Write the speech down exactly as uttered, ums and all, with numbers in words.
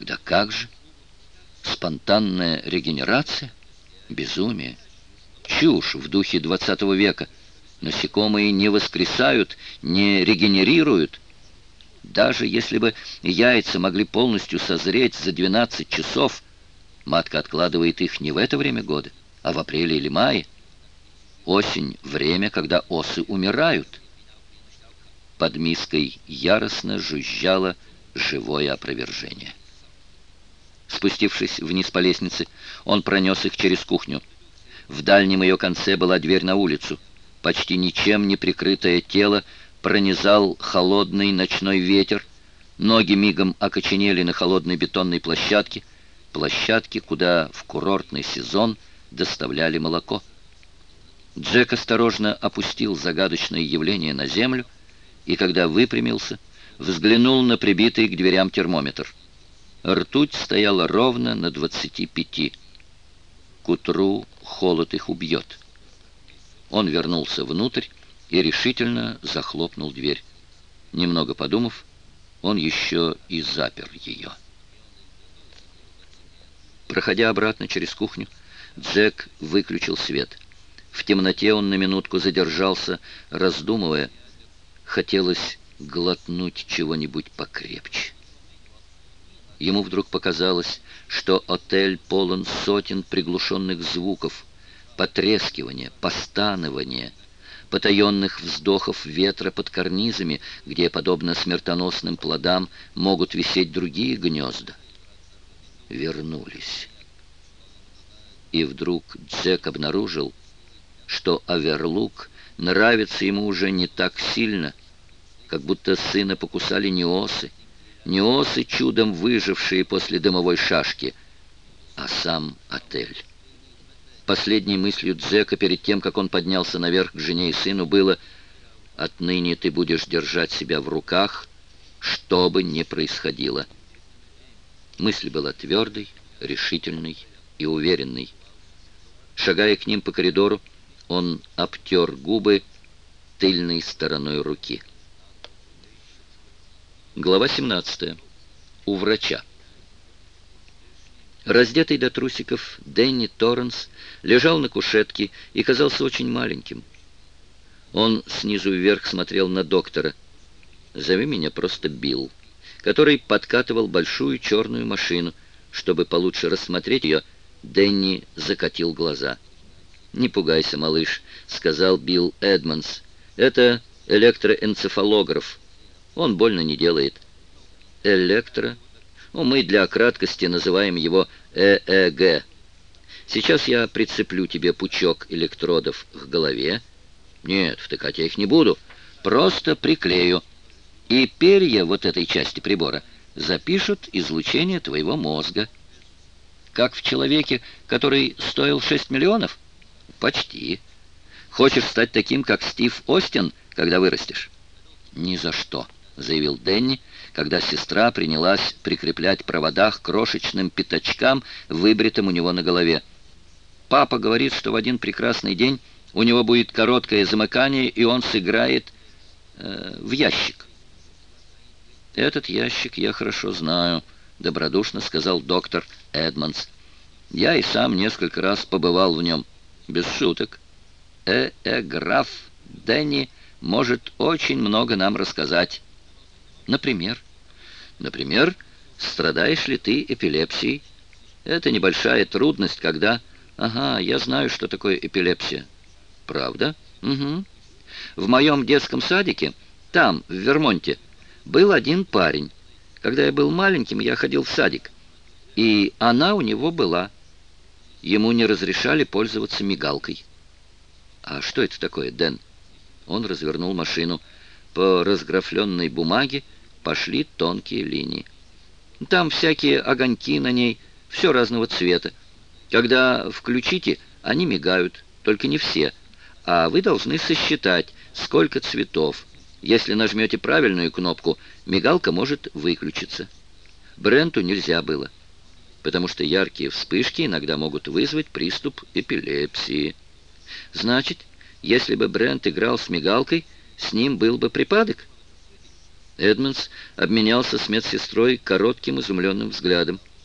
Тогда как же? Спонтанная регенерация? Безумие. Чушь в духе двадцатого века. Насекомые не воскресают, не регенерируют. Даже если бы яйца могли полностью созреть за двенадцать часов, матка откладывает их не в это время года, а в апреле или мае. Осень — время, когда осы умирают. Под миской яростно жужжало живое опровержение. Спустившись вниз по лестнице, он пронес их через кухню. В дальнем ее конце была дверь на улицу. Почти ничем не прикрытое тело пронизал холодный ночной ветер. Ноги мигом окоченели на холодной бетонной площадке, площадке, куда в курортный сезон доставляли молоко. Джек осторожно опустил загадочное явление на землю и, когда выпрямился, взглянул на прибитый к дверям термометр. Ртуть стояла ровно на двадцати пяти. К утру холод их убьет. Он вернулся внутрь и решительно захлопнул дверь. Немного подумав, он еще и запер ее. Проходя обратно через кухню, Джек выключил свет. В темноте он на минутку задержался, раздумывая. Хотелось глотнуть чего-нибудь покрепче. Ему вдруг показалось, что отель полон сотен приглушенных звуков, потрескивания, постанования, потаенных вздохов ветра под карнизами, где, подобно смертоносным плодам, могут висеть другие гнезда. Вернулись. И вдруг Джек обнаружил, что Оверлук нравится ему уже не так сильно, как будто сына покусали не осы, не осы, чудом выжившие после дымовой шашки, а сам отель. Последней мыслью Джека перед тем, как он поднялся наверх к жене и сыну, было: «Отныне ты будешь держать себя в руках, что бы ни происходило». Мысль была твердой, решительной и уверенной. Шагая к ним по коридору, он обтер губы тыльной стороной руки. Глава семнадцатая. У врача. Раздетый до трусиков, Дэнни Торренс лежал на кушетке и казался очень маленьким. Он снизу вверх смотрел на доктора, «Зови меня просто Билл», который подкатывал большую черную машину. Чтобы получше рассмотреть ее, Дэнни закатил глаза. «Не пугайся, малыш», — сказал Билл Эдмонс. «Это электроэнцефалограф. Он больно не делает». «Электро? Ну, мы для краткости называем его э э гэ. Сейчас я прицеплю тебе пучок электродов к голове». «Нет, втыкать я их не буду. Просто приклею. И перья вот этой части прибора запишут излучение твоего мозга». «Как в человеке, который стоил шесть миллионов?» «Почти. Хочешь стать таким, как Стив Остин, когда вырастешь?» «Ни за что», — заявил Дэнни, когда сестра принялась прикреплять провода к крошечным пятачкам, выбритым у него на голове. «Папа говорит, что в один прекрасный день у него будет короткое замыкание, и он сыграет э, в ящик». «Этот ящик я хорошо знаю», — добродушно сказал доктор Эдмонс. «Я и сам несколько раз побывал в нем. Без шуток. Э-э-граф Дэнни может очень много нам рассказать». «Например?» «Например, страдаешь ли ты эпилепсией? Это небольшая трудность, когда...» «Ага, я знаю, что такое эпилепсия». «Правда?» «Угу. В моем детском садике, там, в Вермонте, был один парень. Когда я был маленьким, я ходил в садик, и она у него была. Ему не разрешали пользоваться мигалкой». «А что это такое, Дэн?» Он развернул машину. По разграфленной бумаге пошли тонкие линии. «Там всякие огоньки на ней, все разного цвета. Когда включите, они мигают, только не все. А вы должны сосчитать, сколько цветов. Если нажмете правильную кнопку, мигалка может выключиться. Бренту нельзя было, потому что яркие вспышки иногда могут вызвать приступ эпилепсии. Значит, если бы Брент играл с мигалкой, с ним был бы припадок?» Эдмондс обменялся с медсестрой коротким изумленным взглядом.